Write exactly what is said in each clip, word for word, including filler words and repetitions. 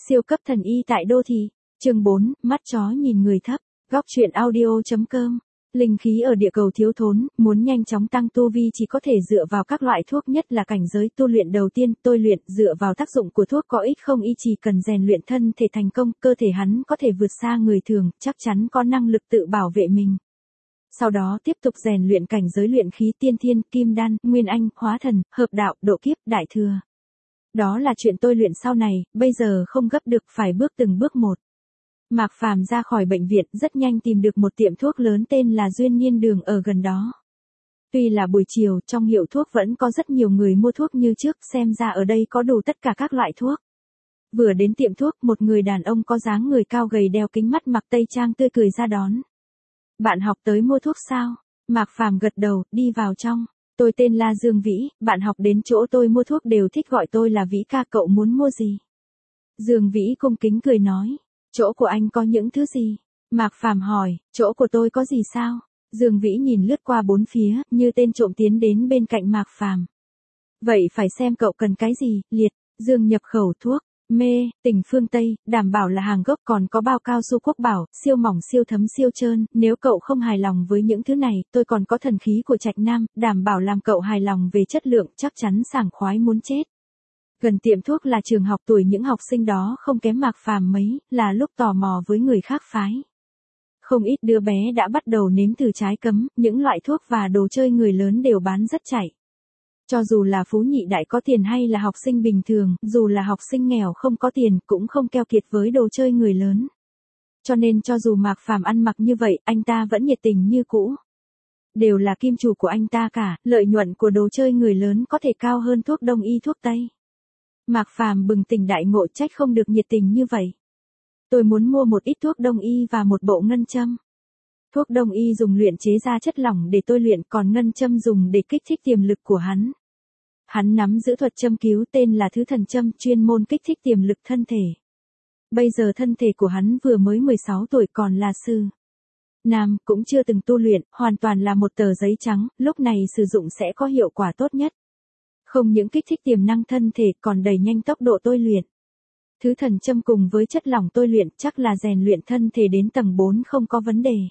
Siêu cấp thần y tại đô thị. Chương bốn, mắt chó nhìn người thấp. Góc truyện audio.com. Linh khí ở địa cầu thiếu thốn, muốn nhanh chóng tăng tu vi chỉ có thể dựa vào các loại thuốc, nhất là cảnh giới tu luyện đầu tiên, tôi luyện, dựa vào tác dụng của thuốc có ích không y, chỉ cần rèn luyện thân thể thành công, cơ thể hắn có thể vượt xa người thường, chắc chắn có năng lực tự bảo vệ mình. Sau đó tiếp tục rèn luyện cảnh giới luyện khí tiên thiên, kim đan, nguyên anh, hóa thần, hợp đạo, độ kiếp, đại thừa. Đó là chuyện tôi luyện sau này, bây giờ không gấp được, phải bước từng bước một. Mạc Phàm ra khỏi bệnh viện, rất nhanh tìm được một tiệm thuốc lớn tên là Duyên Nhiên Đường ở gần đó. Tuy là buổi chiều, trong hiệu thuốc vẫn có rất nhiều người mua thuốc như trước, xem ra ở đây có đủ tất cả các loại thuốc. Vừa đến tiệm thuốc, một người đàn ông có dáng người cao gầy đeo kính mắt mặc tây trang tươi cười ra đón. Bạn học tới mua thuốc sao? Mạc Phàm gật đầu, đi vào trong. Tôi tên là Dương Vĩ, bạn học đến chỗ tôi mua thuốc đều thích gọi tôi là Vĩ ca, cậu muốn mua gì? Dương Vĩ cung kính cười nói. Chỗ của anh có những thứ gì? Mạc Phàm hỏi, chỗ của tôi có gì sao? Dương Vĩ nhìn lướt qua bốn phía, như tên trộm tiến đến bên cạnh Mạc Phàm. Vậy phải xem cậu cần cái gì, liệt, Dương nhập khẩu thuốc, mê, tỉnh phương Tây, đảm bảo là hàng gốc, còn có bao cao su quốc bảo, siêu mỏng siêu thấm siêu trơn, nếu cậu không hài lòng với những thứ này, tôi còn có thần khí của Trạch Nam, đảm bảo làm cậu hài lòng về chất lượng, chắc chắn sảng khoái muốn chết. Gần tiệm thuốc là trường học, tuổi những học sinh đó không kém Mạc Phàm mấy, là lúc tò mò với người khác phái. Không ít đứa bé đã bắt đầu nếm thử trái cấm, những loại thuốc và đồ chơi người lớn đều bán rất chạy. Cho dù là phú nhị đại có tiền hay là học sinh bình thường, dù là học sinh nghèo không có tiền cũng không keo kiệt với đồ chơi người lớn. Cho nên cho dù Mạc Phàm ăn mặc như vậy, anh ta vẫn nhiệt tình như cũ. Đều là kim chủ của anh ta cả, lợi nhuận của đồ chơi người lớn có thể cao hơn thuốc đông y thuốc tây. Mạc Phàm bừng tỉnh đại ngộ, trách không được nhiệt tình như vậy. Tôi muốn mua một ít thuốc đông y và một bộ ngân châm. Thuốc đông y dùng luyện chế ra chất lỏng để tôi luyện, còn ngân châm dùng để kích thích tiềm lực của hắn. Hắn nắm giữ thuật châm cứu tên là Thứ Thần Châm, chuyên môn kích thích tiềm lực thân thể. Bây giờ thân thể của hắn vừa mới mười sáu tuổi, còn là sư nam, cũng chưa từng tu luyện, hoàn toàn là một tờ giấy trắng, lúc này sử dụng sẽ có hiệu quả tốt nhất. Không những kích thích tiềm năng thân thể, còn đẩy nhanh tốc độ tôi luyện. Thứ Thần Châm cùng với chất lỏng tôi luyện chắc là rèn luyện thân thể đến tầng bốn không có vấn đề.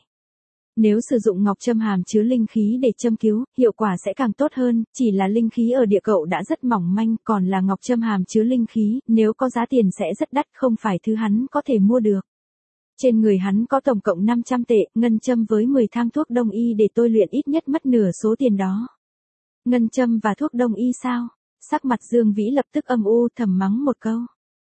Nếu sử dụng ngọc châm hàm chứa linh khí để châm cứu, hiệu quả sẽ càng tốt hơn, chỉ là linh khí ở địa cầu đã rất mỏng manh, còn là ngọc châm hàm chứa linh khí, nếu có giá tiền sẽ rất đắt, không phải thứ hắn có thể mua được. Trên người hắn có tổng cộng năm trăm tệ, ngân châm với mười thang thuốc đông y để tôi luyện ít nhất mất nửa số tiền đó. Ngân châm và thuốc đông y sao? Sắc mặt Dương Vĩ lập tức âm u, thầm mắng một câu.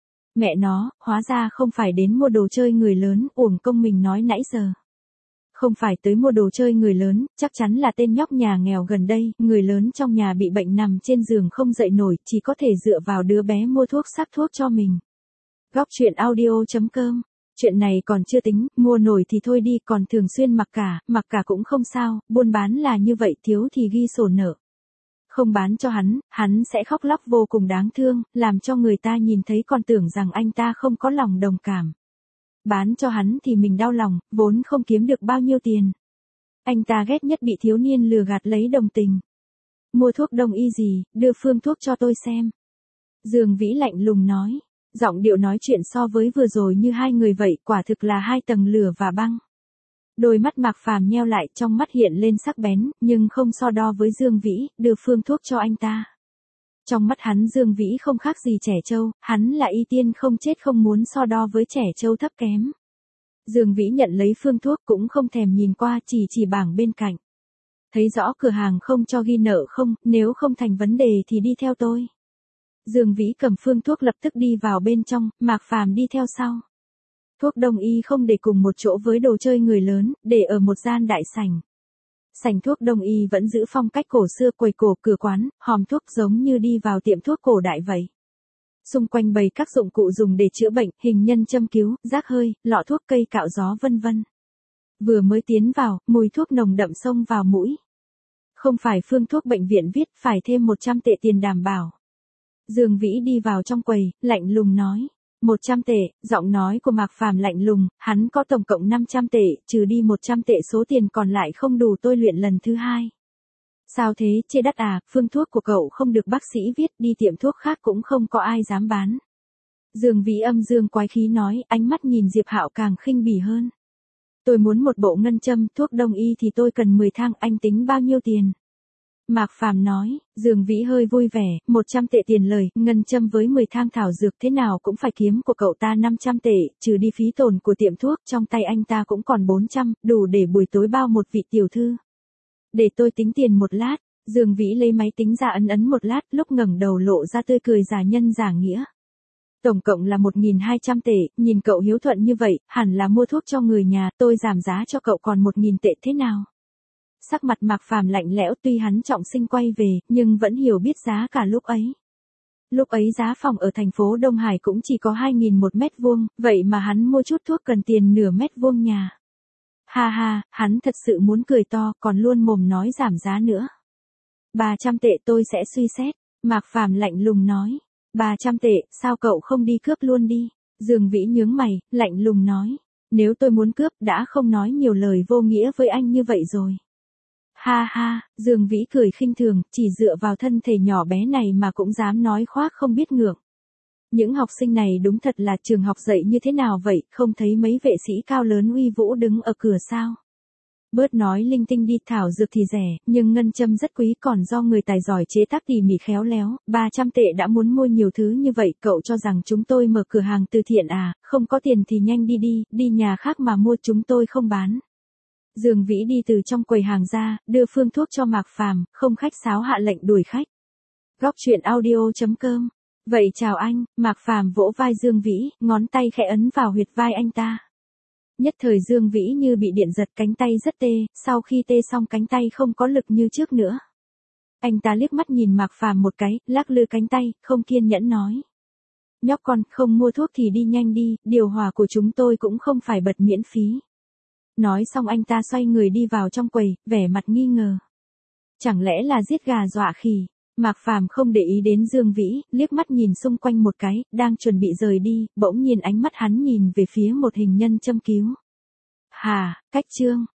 Mẹ nó, hóa ra không phải đến mua đồ chơi người lớn, uổng công mình nói nãy giờ. Không phải tới mua đồ chơi người lớn, chắc chắn là tên nhóc nhà nghèo gần đây, người lớn trong nhà bị bệnh nằm trên giường không dậy nổi, chỉ có thể dựa vào đứa bé mua thuốc sắc thuốc cho mình. Góc truyện audio.com. Chuyện này còn chưa tính, mua nổi thì thôi đi, còn thường xuyên mặc cả, mặc cả cũng không sao, buôn bán là như vậy, thiếu thì ghi sổ nợ. Không bán cho hắn, hắn sẽ khóc lóc vô cùng đáng thương, làm cho người ta nhìn thấy còn tưởng rằng anh ta không có lòng đồng cảm. Bán cho hắn thì mình đau lòng, vốn không kiếm được bao nhiêu tiền. Anh ta ghét nhất bị thiếu niên lừa gạt lấy đồng tình. Mua thuốc đông y gì, đưa phương thuốc cho tôi xem. Dương Vĩ lạnh lùng nói, giọng điệu nói chuyện so với vừa rồi như hai người vậy, quả thực là hai tầng lửa và băng. Đôi mắt Mạc Phàm nheo lại, trong mắt hiện lên sắc bén, nhưng không so đo với Dương Vĩ, đưa phương thuốc cho anh ta. Trong mắt hắn Dương Vĩ không khác gì trẻ trâu, hắn là y tiên không chết, không muốn so đo với trẻ trâu thấp kém. Dương Vĩ nhận lấy phương thuốc cũng không thèm nhìn qua, chỉ chỉ bảng bên cạnh. Thấy rõ cửa hàng không cho ghi nợ không, nếu không thành vấn đề thì đi theo tôi. Dương Vĩ cầm phương thuốc lập tức đi vào bên trong, Mạc Phàm đi theo sau. Thuốc đông y không để cùng một chỗ với đồ chơi người lớn, để ở một gian đại sảnh. Sảnh thuốc đông y vẫn giữ phong cách cổ xưa, quầy cổ, cửa quán, hòm thuốc giống như đi vào tiệm thuốc cổ đại vậy. Xung quanh bày các dụng cụ dùng để chữa bệnh, hình nhân châm cứu, rác hơi, lọ thuốc, cây cạo gió vân vân. Vừa mới tiến vào, mùi thuốc nồng đậm xông vào mũi. Không phải phương thuốc bệnh viện viết, phải thêm một trăm tệ tiền đảm bảo. Dương Vĩ đi vào trong quầy, lạnh lùng nói. một trăm tệ, giọng nói của Mạc Phàm lạnh lùng, hắn có tổng cộng năm trăm tệ, trừ đi một trăm tệ số tiền còn lại không đủ tôi luyện lần thứ hai. Sao thế, chê đắt à, phương thuốc của cậu không được bác sĩ viết, đi tiệm thuốc khác cũng không có ai dám bán. Dương Vĩ âm dương quái khí nói, ánh mắt nhìn Diệp Hạo càng khinh bỉ hơn. Tôi muốn một bộ ngân châm, thuốc đông y thì tôi cần mười thang, anh tính bao nhiêu tiền? Mạc Phàm nói, Dương Vĩ hơi vui vẻ, một trăm tệ tiền lời, ngân châm với mười thang thảo dược thế nào cũng phải kiếm của cậu ta năm trăm tệ, trừ đi phí tổn của tiệm thuốc, trong tay anh ta cũng còn bốn trăm, đủ để buổi tối bao một vị tiểu thư. Để tôi tính tiền một lát, Dương Vĩ lấy máy tính ra ấn ấn một lát, lúc ngẩng đầu lộ ra tươi cười giả nhân giả nghĩa. Tổng cộng là một nghìn hai trăm tệ, nhìn cậu hiếu thuận như vậy, hẳn là mua thuốc cho người nhà, tôi giảm giá cho cậu còn một nghìn tệ thế nào? Sắc mặt Mạc Phàm lạnh lẽo, tuy hắn trọng sinh quay về, nhưng vẫn hiểu biết giá cả lúc ấy. Lúc ấy giá phòng ở thành phố Đông Hải cũng chỉ có hai nghìn một mét vuông, vậy mà hắn mua chút thuốc cần tiền nửa mét vuông nhà. Ha ha, hắn thật sự muốn cười to, còn luôn mồm nói giảm giá nữa. ba trăm tệ tôi sẽ suy xét, Mạc Phàm lạnh lùng nói. ba trăm tệ, sao cậu không đi cướp luôn đi? Dương Vĩ nhướng mày, lạnh lùng nói. Nếu tôi muốn cướp đã không nói nhiều lời vô nghĩa với anh như vậy rồi. Ha ha, Dương Vĩ cười khinh thường, chỉ dựa vào thân thể nhỏ bé này mà cũng dám nói khoác không biết ngượng. Những học sinh này đúng thật là trường học dạy như thế nào vậy, không thấy mấy vệ sĩ cao lớn uy vũ đứng ở cửa sao? Bớt nói linh tinh đi, thảo dược thì rẻ, nhưng ngân châm rất quý, còn do người tài giỏi chế tác tỉ mỉ khéo léo, ba trăm tệ đã muốn mua nhiều thứ như vậy, cậu cho rằng chúng tôi mở cửa hàng từ thiện à, không có tiền thì nhanh đi đi, đi nhà khác mà mua, chúng tôi không bán. Dương Vĩ đi từ trong quầy hàng ra, đưa phương thuốc cho Mạc Phàm, không khách sáo hạ lệnh đuổi khách. Góc truyện audio chấm com. Vậy chào anh, Mạc Phàm vỗ vai Dương Vĩ, ngón tay khẽ ấn vào huyệt vai anh ta. Nhất thời Dương Vĩ như bị điện giật, cánh tay rất tê, sau khi tê xong cánh tay không có lực như trước nữa. Anh ta liếc mắt nhìn Mạc Phàm một cái, lắc lư cánh tay, không kiên nhẫn nói. Nhóc con, không mua thuốc thì đi nhanh đi, điều hòa của chúng tôi cũng không phải bật miễn phí. Nói xong anh ta xoay người đi vào trong quầy, vẻ mặt nghi ngờ. Chẳng lẽ là giết gà dọa khỉ? Mạc Phàm không để ý đến Dương Vĩ, liếc mắt nhìn xung quanh một cái, đang chuẩn bị rời đi, bỗng nhiên ánh mắt hắn nhìn về phía một hình nhân châm cứu. Hà, cách chương.